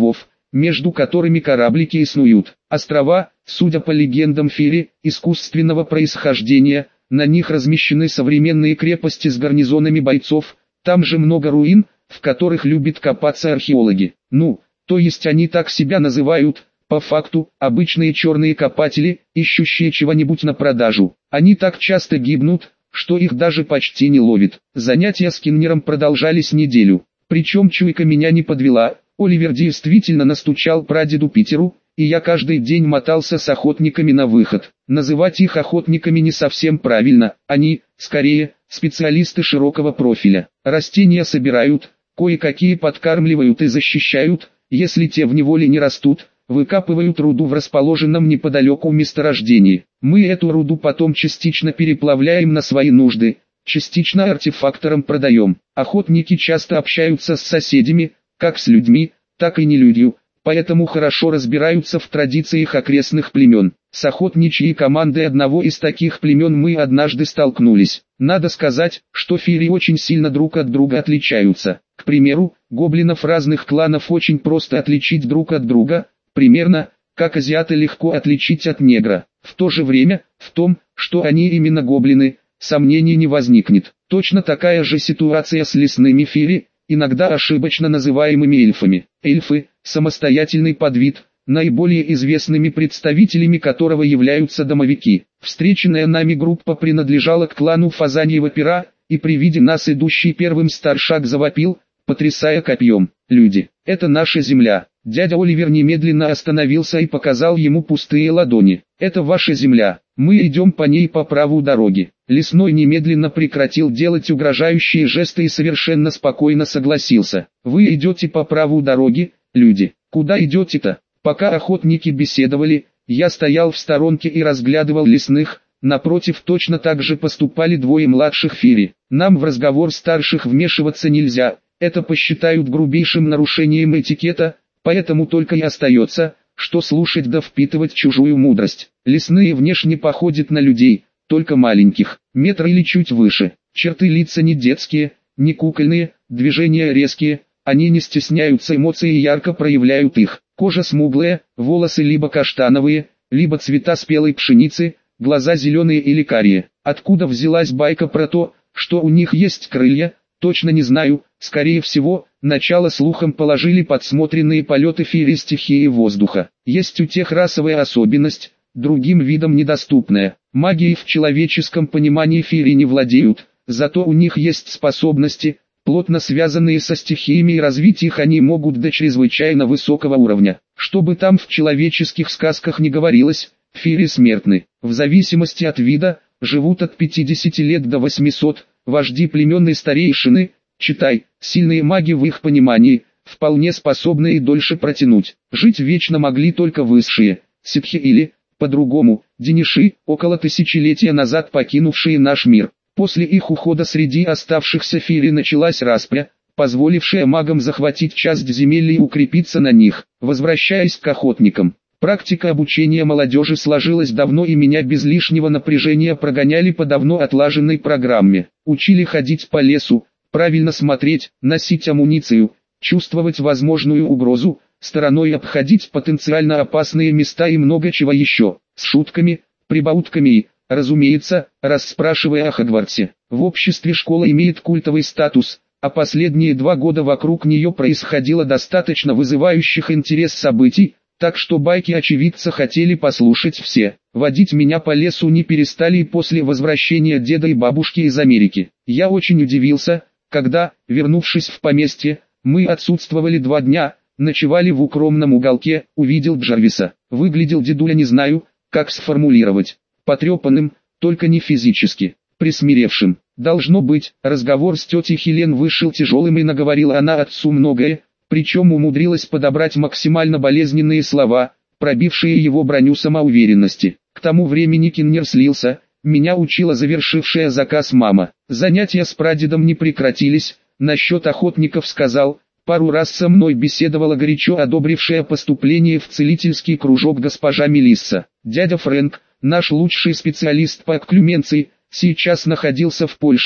Speaker 1: между которыми кораблики и снуют. Острова, судя по легендам Фири, искусственного происхождения, на них размещены современные крепости с гарнизонами бойцов, там же много руин, в которых любят копаться археологи. Ну, то есть они так себя называют, по факту, обычные черные копатели, ищущие чего-нибудь на продажу. Они так часто гибнут, что их даже почти не ловит. Занятия с Киннером продолжались неделю. Причем чуйка меня не подвела, Оливер действительно настучал прадеду Питеру, и я каждый день мотался с охотниками на выход. Называть их охотниками не совсем правильно, они, скорее, специалисты широкого профиля. Растения собирают, кое-какие подкармливают и защищают, если те в неволе не растут, выкапывают руду в расположенном неподалеку месторождении. Мы эту руду потом частично переплавляем на свои нужды, частично артефакторам продаем. Охотники часто общаются с соседями, как с людьми, так и нелюдью, поэтому хорошо разбираются в традициях окрестных племен. С охотничьей командой одного из таких племен мы однажды столкнулись. Надо сказать, что фири очень сильно друг от друга отличаются. К примеру, гоблинов разных кланов очень просто отличить друг от друга, примерно, как азиата легко отличить от негра. В то же время, в том, что они именно гоблины, сомнений не возникнет. Точно такая же ситуация с лесными фири, иногда ошибочно называемыми эльфами. Эльфы – самостоятельный подвид, наиболее известными представителями которого являются домовики. Встреченная нами группа принадлежала к клану Фазаньего Пера, и при виде нас идущий первым старшак завопил, потрясая копьем: «Люди, это наша земля!» Дядя Оливер немедленно остановился и показал ему пустые ладони. «Это ваша земля, мы идем по ней по праву дороги». Лесной немедленно прекратил делать угрожающие жесты и совершенно спокойно согласился. «Вы идете по праву дороги, люди. Куда идете-то?» Пока охотники беседовали, я стоял в сторонке и разглядывал лесных. Напротив точно так же поступали двое младших фири. Нам в разговор старших вмешиваться нельзя, это посчитают грубейшим нарушением этикета, поэтому только и остается, что слушать да впитывать чужую мудрость. Лесные внешне походят на людей, только маленьких, метр или чуть выше. Черты лица не детские, не кукольные, движения резкие, они не стесняются эмоций и ярко проявляют их. Кожа смуглая, волосы либо каштановые, либо цвета спелой пшеницы, глаза зеленые или карие. Откуда взялась байка про то, что у них есть крылья, точно не знаю, скорее всего, начало слухом положили подсмотренные полеты фири стихии воздуха. Есть у тех расовая особенность, другим видам недоступная. Магией в человеческом понимании фири не владеют, зато у них есть способности, плотно связанные со стихиями, и развить их они могут до чрезвычайно высокого уровня. Что бы там в человеческих сказках не говорилось, фири смертны. В зависимости от вида, живут от 50 лет до 800, вожди племен и старейшины, читай, сильные маги в их понимании, вполне способны и дольше протянуть. Жить вечно могли только высшие, ситхи или, по-другому, дениши, около тысячелетия назад покинувшие наш мир. После их ухода среди оставшихся фири началась распря, позволившая магам захватить часть земель и укрепиться на них. Возвращаясь к охотникам, практика обучения молодежи сложилась давно, и меня без лишнего напряжения прогоняли по давно отлаженной программе. Учили ходить по лесу, правильно смотреть, носить амуницию, чувствовать возможную угрозу, стороной обходить потенциально опасные места и много чего еще, с шутками, прибаутками и, разумеется, расспрашивая о Хогвартсе. В обществе школа имеет культовый статус, а последние 2 года вокруг нее происходило достаточно вызывающих интерес событий, так что байки очевидца хотели послушать все. Водить меня по лесу не перестали и после возвращения деда и бабушки из Америки. Я очень удивился, когда, вернувшись в поместье, мы отсутствовали 2 дня, ночевали в укромном уголке, увидел Джарвиса. Выглядел дедуля, не знаю, как сформулировать, потрепанным, только не физически, присмиревшим. Должно быть, разговор с тетей Хелен вышел тяжелым, и наговорила она отцу многое, причем умудрилась подобрать максимально болезненные слова, пробившие его броню самоуверенности. К тому времени Киннер слился, меня учила завершившая заказ мама. Занятия с прадедом не прекратились, насчет охотников сказал, пару раз со мной беседовала горячо одобрившая поступление в целительский кружок госпожа Мелисса. Дядя Фрэнк, наш лучший специалист по окклюменции, сейчас находился в Польше,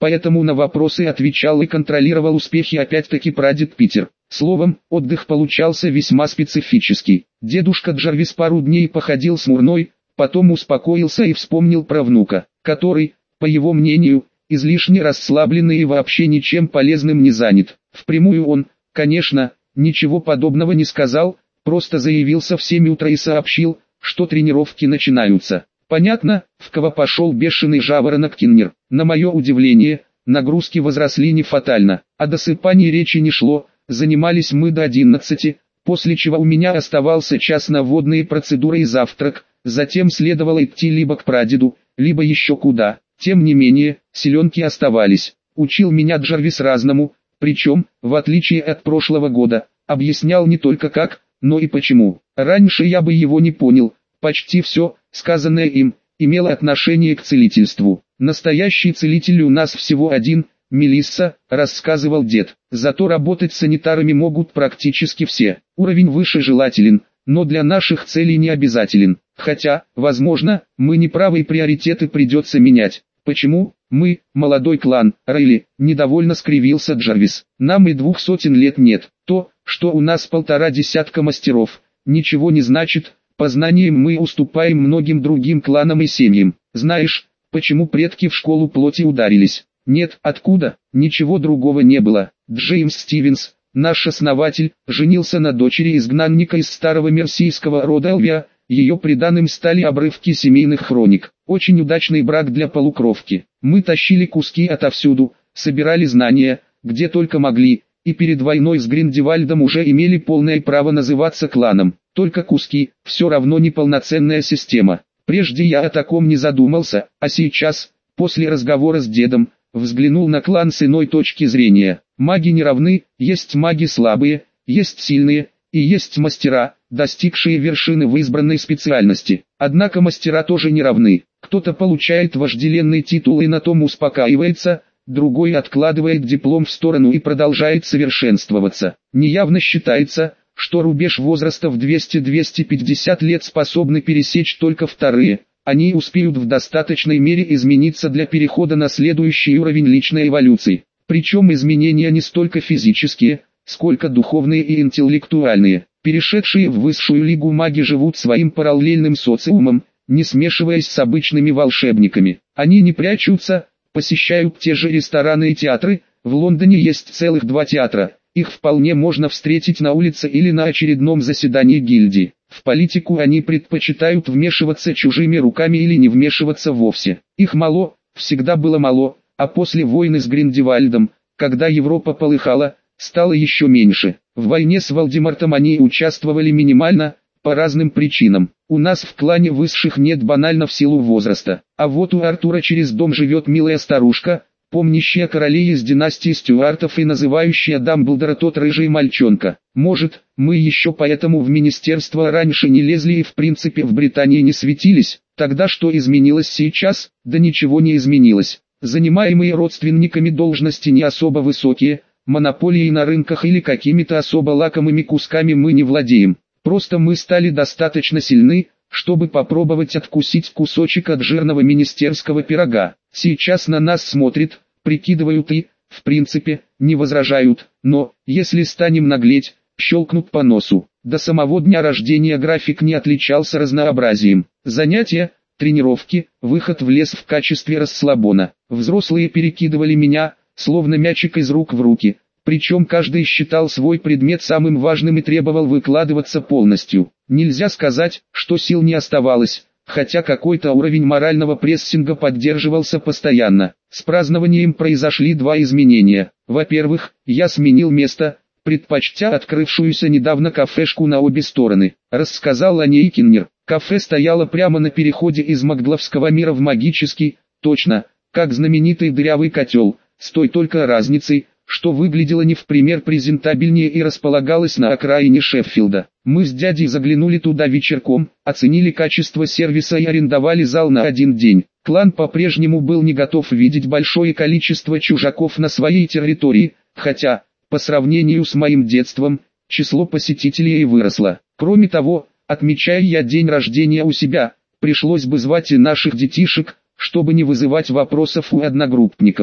Speaker 1: поэтому на вопросы отвечал и контролировал успехи опять-таки прадед Питер. Словом, отдых получался весьма специфический. Дедушка Джарвис пару дней походил смурной, потом успокоился и вспомнил про внука, который, по его мнению, излишне расслабленный и вообще ничем полезным не занят. Впрямую он, конечно, ничего подобного не сказал, просто заявился в 7 утра и сообщил, что тренировки начинаются. Понятно, в кого пошел бешеный жаворонок Киннер. На мое удивление, нагрузки возросли не фатально, о досыпании речи не шло, занимались мы до 11, после чего у меня оставался час на водные процедуры и завтрак, затем следовало идти либо к прадеду, либо еще куда. Тем не менее, силенки оставались. Учил меня Джарвис разному, причем, в отличие от прошлого года, объяснял не только как, но и почему. Раньше я бы его не понял, почти все, сказанное им, имело отношение к целительству. Настоящий целитель у нас всего один, Мелисса, рассказывал дед. Зато работать санитарами могут практически все. Уровень выше желателен, но для наших целей не обязателен. Хотя, возможно, мы не правы и приоритеты придется менять. Почему? Мы, молодой клан, Рейли, недовольно скривился Джарвис. Нам и 200 лет нет. То, что у нас 1,5 десятка мастеров, ничего не значит. По знаниям мы уступаем многим другим кланам и семьям. Знаешь, почему предки в школу плоти ударились? Нет, откуда? Ничего другого не было. Джеймс Стивенс, наш основатель, женился на дочери изгнанника из старого мерсийского рода Элвия. Ее приданым стали обрывки семейных хроник. Очень удачный брак для полукровки. Мы тащили куски отовсюду, собирали знания, где только могли, и перед войной с Гриндевальдом уже имели полное право называться кланом. Только куски, все равно неполноценная система. Прежде я о таком не задумался, а сейчас, после разговора с дедом, взглянул на клан с иной точки зрения. Маги не равны, есть маги слабые, есть сильные, и есть мастера, достигшие вершины в избранной специальности. Однако мастера тоже не равны. Кто-то получает вожделенный титул и на том успокаивается, другой откладывает диплом в сторону и продолжает совершенствоваться. Неявно считается, что рубеж возраста в 200-250 лет способны пересечь только вторые. Они успеют в достаточной мере измениться для перехода на следующий уровень личной эволюции. Причем изменения не столько физические, сколько духовные и интеллектуальные. Перешедшие в высшую лигу маги живут своим параллельным социумом, не смешиваясь с обычными волшебниками. Они не прячутся, посещают те же рестораны и театры. В Лондоне есть целых 2 театра. Их вполне можно встретить на улице или на очередном заседании гильдии. В политику они предпочитают вмешиваться чужими руками или не вмешиваться вовсе. Их мало, всегда было мало, а после войны с Гриндевальдом, когда Европа полыхала, стало еще меньше. В войне с Волдемортом они участвовали минимально, по разным причинам. У нас в клане высших нет банально в силу возраста. А вот у Артура через дом живет милая старушка, помнящая королей из династии Стюартов и называющая Дамблдора тот рыжий мальчонка. Может, мы еще поэтому в министерство раньше не лезли и в принципе в Британии не светились. Тогда что изменилось сейчас? Да ничего не изменилось. Занимаемые родственниками должности не особо высокие, монополией на рынках или какими-то особо лакомыми кусками мы не владеем. Просто мы стали достаточно сильны, чтобы попробовать откусить кусочек от жирного министерского пирога. Сейчас на нас смотрят, прикидывают и, в принципе, не возражают, но, если станем наглеть, щелкнут по носу. До самого дня рождения график не отличался разнообразием. Занятия, тренировки, выход в лес в качестве расслабона. Взрослые перекидывали меня, словно мячик из рук в руки. Причем каждый считал свой предмет самым важным и требовал выкладываться полностью. Нельзя сказать, что сил не оставалось, хотя какой-то уровень морального прессинга поддерживался постоянно. С празднованием произошли 2 изменения. Во-первых, я сменил место, предпочтя открывшуюся недавно кафешку на обе стороны. Рассказал о ней Киннер. Кафе стояло прямо на переходе из магловского мира в магический, точно, как знаменитый дырявый котел, с той только разницей, что выглядело не в пример презентабельнее и располагалось на окраине Шеффилда. Мы с дядей заглянули туда вечерком, оценили качество сервиса и арендовали зал на 1 день. Клан по-прежнему был не готов видеть большое количество чужаков на своей территории, хотя, по сравнению с моим детством, число посетителей и выросло. Кроме того, отмечая я день рождения у себя, пришлось бы звать и наших детишек, чтобы не вызывать вопросов у одногруппников.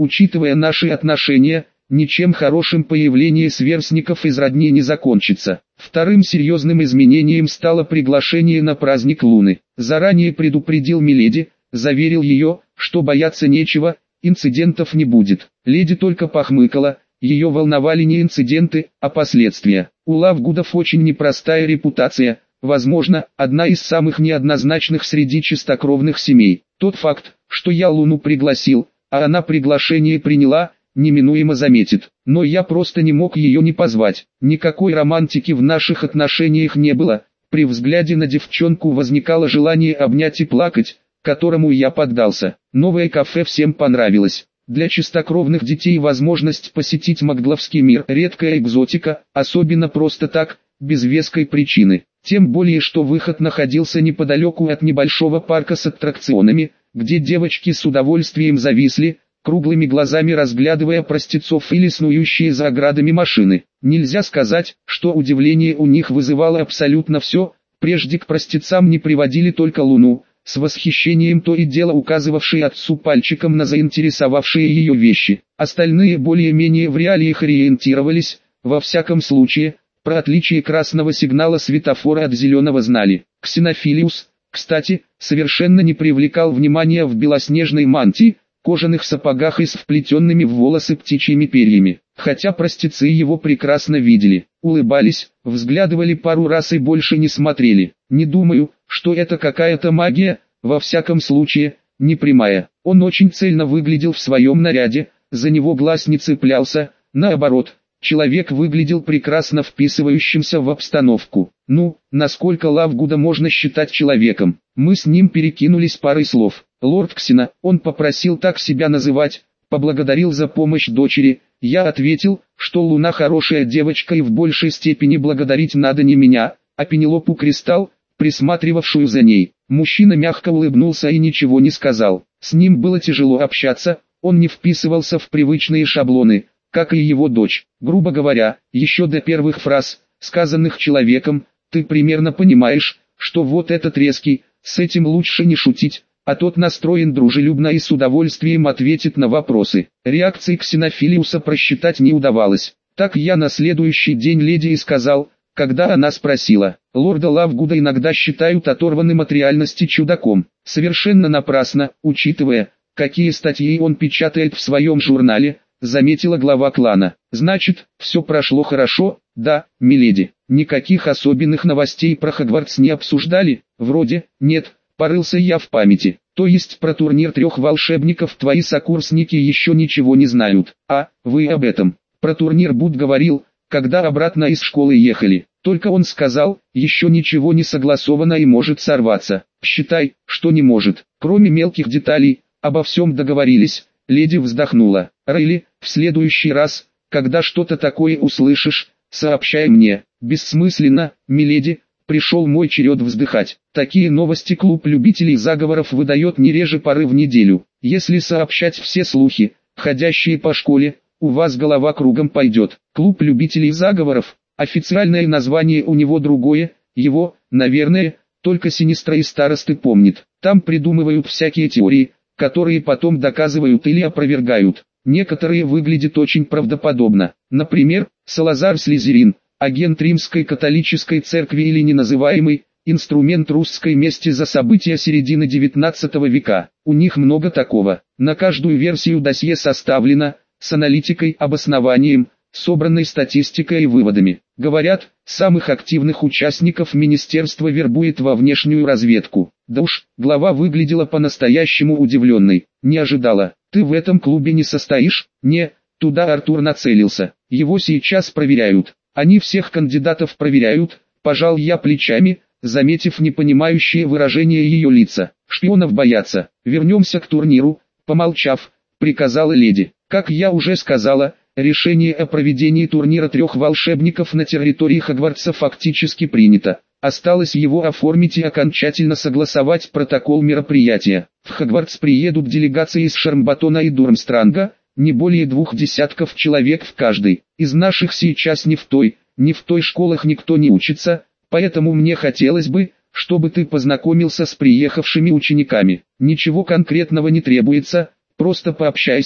Speaker 1: учитывая наши отношения, ничем хорошим появление сверстников из родни не закончится. Вторым серьезным изменением стало приглашение на праздник Луны. Заранее предупредил миледи, заверил ее, что бояться нечего, инцидентов не будет. Леди только похмыкала, ее волновали не инциденты, а последствия. У Лавгудов очень непростая репутация, возможно, одна из самых неоднозначных среди чистокровных семей. Тот факт, что я Луну пригласил, а она приглашение приняла, неминуемо заметит. Но я просто не мог ее не позвать. Никакой романтики в наших отношениях не было. При взгляде на девчонку возникало желание обнять и плакать, которому я поддался. Новое кафе всем понравилось. Для чистокровных детей возможность посетить Макдловский мир – редкая экзотика, особенно просто так, без веской причины. Тем более, что выход находился неподалеку от небольшого парка с аттракционами, где девочки с удовольствием зависли, круглыми глазами разглядывая простецов или снующие за оградами машины. Нельзя сказать, что удивление у них вызывало абсолютно все, прежде к простецам не приводили только Луну, с восхищением то и дело указывавшие отцу пальчиком на заинтересовавшие ее вещи. Остальные более-менее в реалиях ориентировались, во всяком случае, про отличие красного сигнала светофора от зеленого знали. Ксенофилиус, кстати, совершенно не привлекал внимания в белоснежной мантии, кожаных сапогах и с вплетенными в волосы птичьими перьями. Хотя простецы его прекрасно видели, улыбались, взглядывали пару раз и больше не смотрели. Не думаю, что это какая-то магия, во всяком случае, не прямая. Он очень цельно выглядел в своем наряде, за него глаз не цеплялся, наоборот, человек выглядел прекрасно вписывающимся в обстановку. Ну, насколько Лавгуда можно считать человеком? Мы с ним перекинулись парой слов. Лорд Ксена, он попросил так себя называть, поблагодарил за помощь дочери. Я ответил, что Луна хорошая девочка и в большей степени благодарить надо не меня, а Пенелопу Кристалл, присматривавшую за ней. Мужчина мягко улыбнулся и ничего не сказал. С ним было тяжело общаться, он не вписывался в привычные шаблоны, как и его дочь. Грубо говоря, еще до первых фраз, сказанных человеком, ты примерно понимаешь, что вот этот резкий, с этим лучше не шутить, а тот настроен дружелюбно и с удовольствием ответит на вопросы. Реакции Ксенофилиуса просчитать не удавалось. Так я на следующий день леди и сказал, когда она спросила. Лорда Лавгуда иногда считают оторванным от реальности чудаком. Совершенно напрасно, учитывая, какие статьи он печатает в своем журнале, заметила глава клана. Значит, все прошло хорошо, да, миледи. Никаких особенных новостей про Хогвартс не обсуждали? Вроде, нет. Порылся я в памяти. То есть про турнир 3 волшебников твои сокурсники еще ничего не знают. А, вы об этом. Про турнир Буд говорил, когда обратно из школы ехали. Только он сказал, еще ничего не согласовано и может сорваться. Считай, что не может. Кроме мелких деталей, обо всем договорились. Леди вздохнула. Рейли, в следующий раз, когда что-то такое услышишь, сообщай мне. Бессмысленно, миледи. Пришел мой черед вздыхать. Такие новости клуб любителей заговоров выдает не реже пары в неделю. Если сообщать все слухи, ходящие по школе, у вас голова кругом пойдет. Клуб любителей заговоров, официальное название у него другое, его, наверное, только Синистра и старосты помнит. Там придумывают всякие теории, которые потом доказывают или опровергают. Некоторые выглядят очень правдоподобно. Например, Салазар Слизерин, агент Римской католической церкви или неназываемый, инструмент русской мести за события середины 19 века. У них много такого. На каждую версию досье составлено, с аналитикой, обоснованием, собранной статистикой и выводами. Говорят, самых активных участников министерство вербует во внешнюю разведку. Да уж, глава выглядела по-настоящему удивленной. Не ожидала. Ты в этом клубе не состоишь? Не, туда Артур нацелился. Его сейчас проверяют. Они всех кандидатов проверяют, пожал я плечами, заметив непонимающее выражение ее лица. Шпионов боятся. Вернемся к турниру, помолчав, приказала леди. Как я уже сказала, решение о проведении турнира 3 волшебников на территории Хогвартса фактически принято. Осталось его оформить и окончательно согласовать протокол мероприятия. В Хогвартс приедут делегации из Шармбатона и Дурмстранга, не более 2 десятков человек в каждой. Из наших сейчас ни в той школах никто не учится, поэтому мне хотелось бы, чтобы ты познакомился с приехавшими учениками. Ничего конкретного не требуется, просто пообщайся,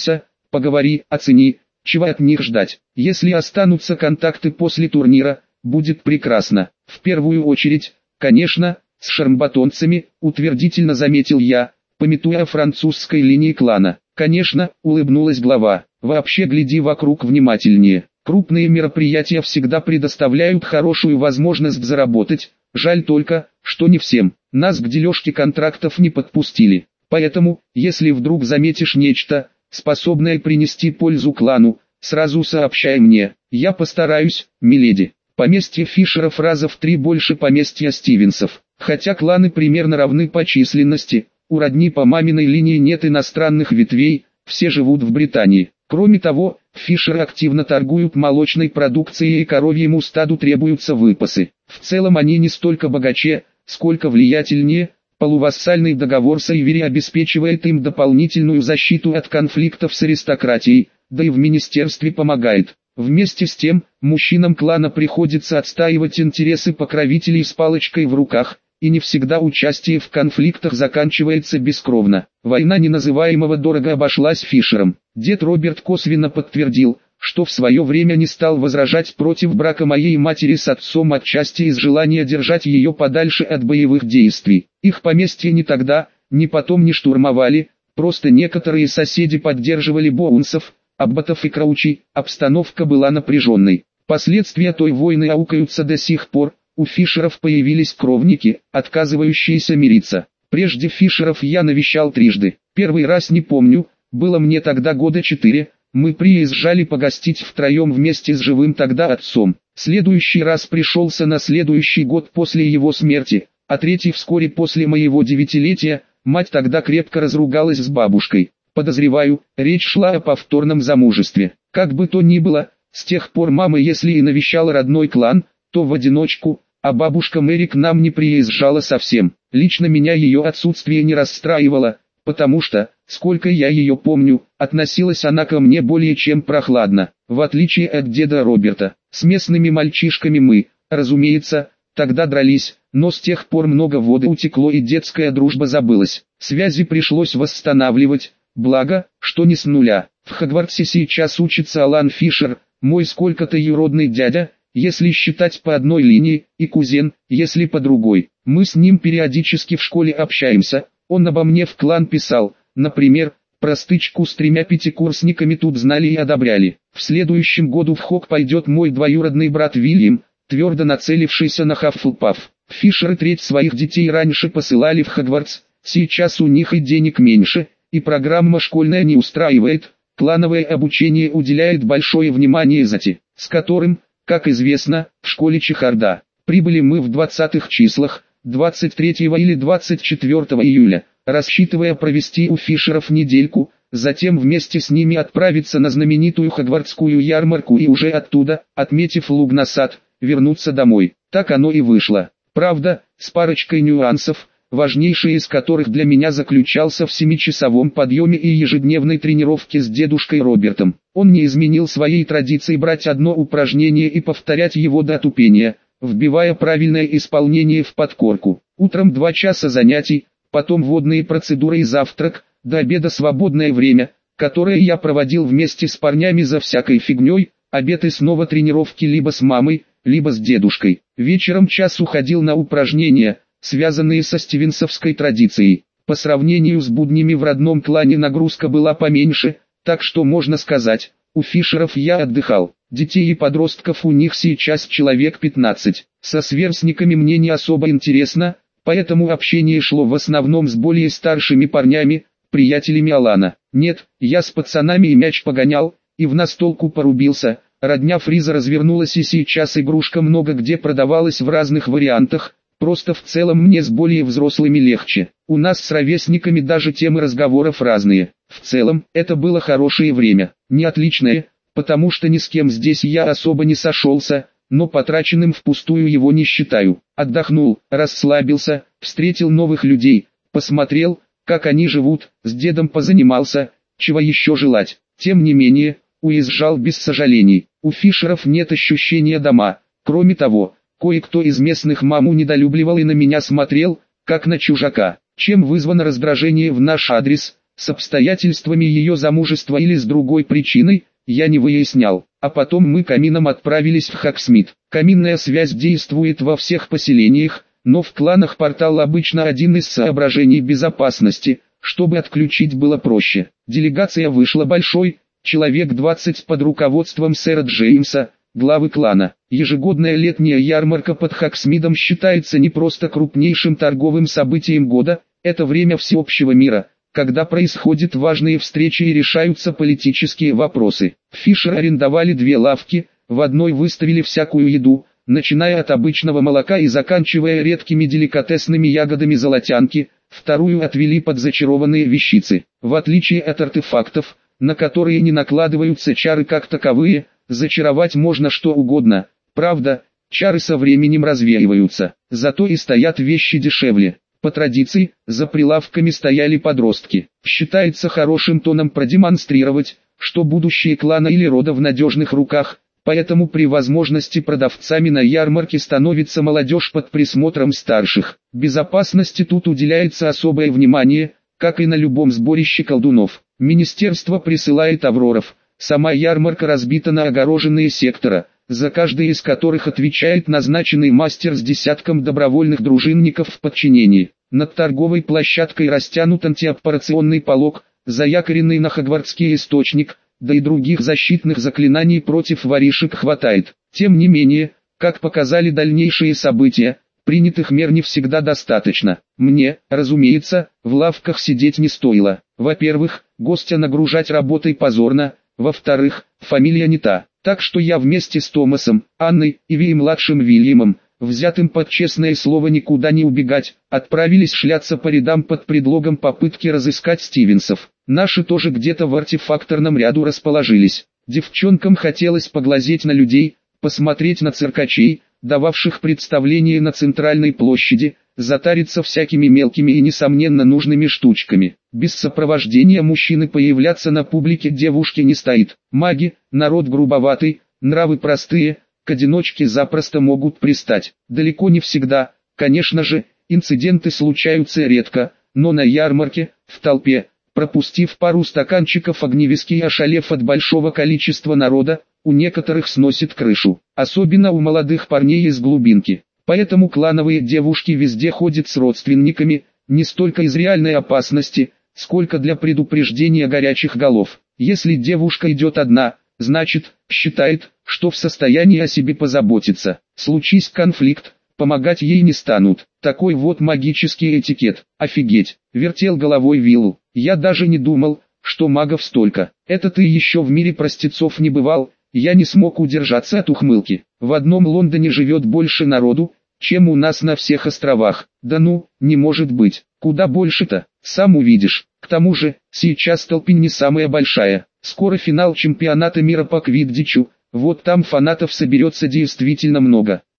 Speaker 1: поговори, оцени, чего от них ждать. Если останутся контакты после турнира, будет прекрасно. В первую очередь, конечно, с шармбатонцами, утвердительно заметил я, памятуя о французской линии клана. Конечно, улыбнулась глава. Вообще гляди вокруг внимательнее. Крупные мероприятия всегда предоставляют хорошую возможность заработать. Жаль только, что не всем. Нас к дележке контрактов не подпустили. Поэтому, если вдруг заметишь нечто, способное принести пользу клану, сразу сообщай мне. Я постараюсь, миледи. Поместье Фишеров раза в 3 больше поместья Стивенсов. Хотя кланы примерно равны по численности, у родни по маминой линии нет иностранных ветвей, все живут в Британии. Кроме того, Фишеры активно торгуют молочной продукцией и коровьему стаду требуются выпасы. В целом они не столько богаче, сколько влиятельнее. Полувассальный договор с Эйвери обеспечивает им дополнительную защиту от конфликтов с аристократией, да и в министерстве помогает. Вместе с тем, мужчинам клана приходится отстаивать интересы покровителей с палочкой в руках, и не всегда участие в конфликтах заканчивается бескровно. Война неназываемого дорого обошлась Фишерам. Дед Роберт косвенно подтвердил, что в свое время не стал возражать против брака моей матери с отцом отчасти из желания держать ее подальше от боевых действий. Их поместье ни тогда, ни потом не штурмовали, просто некоторые соседи поддерживали боунсов, аббатов и краучей, обстановка была напряженной. Последствия той войны аукаются до сих пор. У Фишеров появились кровники, отказывающиеся мириться. Прежде Фишеров я навещал трижды. Первый раз не помню, было мне тогда года 4, мы приезжали погостить втроем вместе с живым тогда отцом. Следующий раз пришелся на следующий год после его смерти, а третий вскоре после моего 9-летия, мать тогда крепко разругалась с бабушкой. Подозреваю, речь шла о повторном замужестве. Как бы то ни было, с тех пор мама если и навещала родной клан, то в одиночку, а бабушка Мэри к нам не приезжала совсем. Лично меня ее отсутствие не расстраивало, потому что, сколько я ее помню, относилась она ко мне более чем прохладно, в отличие от деда Роберта. С местными мальчишками мы, разумеется, тогда дрались, но с тех пор много воды утекло и детская дружба забылась. Связи пришлось восстанавливать, благо, что не с нуля. В Хогвартсе сейчас учится Алан Фишер, мой сколько-то юродный дядя, если считать по одной линии, и кузен, если по другой. Мы с ним периодически в школе общаемся, он обо мне в клан писал, например, про стычку с 3 пятикурсниками тут знали и одобряли. В следующем году в Хог пойдет мой двоюродный брат Вильям, твердо нацелившийся на Хаффлпаф. Фишеры треть своих детей раньше посылали в Хогвартс, сейчас у них и денег меньше, и программа школьная не устраивает, клановое обучение уделяет большое внимание Зати, с которым, как известно, в школе чехарда. Прибыли мы в 20-х числах, 23 или 24 июля, рассчитывая провести у Фишеров недельку, затем вместе с ними отправиться на знаменитую Хогвартскую ярмарку и уже оттуда, отметив Лугнасад, вернуться домой. Так оно и вышло. Правда, с парочкой нюансов, важнейший из которых для меня заключался в 7-часовом подъеме и ежедневной тренировке с дедушкой Робертом. Он не изменил своей традиции брать одно упражнение и повторять его до отупения, вбивая правильное исполнение в подкорку. Утром 2 часа занятий, потом водные процедуры и завтрак, до обеда свободное время, которое я проводил вместе с парнями за всякой фигней, обед и снова тренировки либо с мамой, либо с дедушкой. Вечером час уходил на упражнения, связанные со стивенсовской традицией. По сравнению с буднями в родном клане нагрузка была поменьше, так что можно сказать, у Фишеров я отдыхал. Детей и подростков у них сейчас человек 15. Со сверстниками мне не особо интересно, поэтому общение шло в основном с более старшими парнями, приятелями Алана. Нет, я с пацанами и мяч погонял, и в настолку порубился. Родня Фриза развернулась и сейчас игрушка много где продавалась в разных вариантах. Просто в целом мне с более взрослыми легче. У нас с ровесниками даже темы разговоров разные. В целом, это было хорошее время. Не отличное, потому что ни с кем здесь я особо не сошелся, но потраченным впустую его не считаю. Отдохнул, расслабился, встретил новых людей, посмотрел, как они живут, с дедом позанимался, чего еще желать. Тем не менее, уезжал без сожалений. У Фишеров нет ощущения дома. Кроме того, кое-кто из местных маму недолюбливал и на меня смотрел, как на чужака, чем вызвано раздражение в наш адрес. с обстоятельствами ее замужества или с другой причиной, я не выяснял. А потом мы камином отправились в Хоксмит. Каминная связь действует во всех поселениях, но в кланах портал обычно один из соображений безопасности, чтобы отключить было проще. Делегация вышла большой, человек 20 под руководством сэра Джеймса, главы клана. Ежегодная летняя ярмарка под Хоксмитом считается не просто крупнейшим торговым событием года, это время всеобщего мира, когда происходят важные встречи и решаются политические вопросы. Фишер арендовали 2 лавки, в одной выставили всякую еду, начиная от обычного молока и заканчивая редкими деликатесными ягодами золотянки, вторую отвели под зачарованные вещицы. В отличие от артефактов, на которые не накладываются чары как таковые, зачаровать можно что угодно, правда, чары со временем развеиваются, зато и стоят вещи дешевле. По традиции, за прилавками стояли подростки. Считается хорошим тоном продемонстрировать, что будущее клана или рода в надежных руках, поэтому при возможности продавцами на ярмарке становится молодежь под присмотром старших. Безопасности тут уделяется особое внимание, как и на любом сборище колдунов. Министерство присылает авроров, сама ярмарка разбита на огороженные сектора, за каждый из которых отвечает назначенный мастер с десятком добровольных дружинников в подчинении. Над торговой площадкой растянут антиаппарационный полог, заякоренный на хогвартский источник, да и других защитных заклинаний против воришек хватает. Тем не менее, как показали дальнейшие события, принятых мер не всегда достаточно. Мне, разумеется, в лавках сидеть не стоило. Во-первых, гостя нагружать работой позорно, во-вторых, фамилия не та. Так что я вместе с Томасом, Анной и Ви-младшим Вильямом, взятым под честное слово никуда не убегать, отправились шляться по рядам под предлогом попытки разыскать Стивенсов. Наши тоже где-то в артефакторном ряду расположились. Девчонкам хотелось поглазеть на людей, посмотреть на циркачей, дававших представление на центральной площади, затариться всякими мелкими и несомненно нужными штучками. Без сопровождения мужчины появляться на публике девушки не стоит. Маги, народ грубоватый, нравы простые, к одиночке запросто могут пристать. Далеко не всегда, конечно же, инциденты случаются редко, но на ярмарке, в толпе, пропустив пару стаканчиков огневиски и ошалев от большого количества народа, у некоторых сносит крышу, особенно у молодых парней из глубинки. Поэтому клановые девушки везде ходят с родственниками, не столько из реальной опасности, сколько для предупреждения горячих голов. Если девушка идет одна, значит, считает, что в состоянии о себе позаботиться. Случись конфликт, помогать ей не станут. Такой вот магический этикет. Офигеть, вертел головой Виллу. Я даже не думал, что магов столько. Это ты еще в мире простецов не бывал. Я не смог удержаться от ухмылки. В одном Лондоне живет больше народу, чем у нас на всех островах. Да ну, не может быть. Куда больше-то, сам увидишь. К тому же, сейчас толпень не самая большая. Скоро финал чемпионата мира по квиддичу, вот там фанатов соберется действительно много.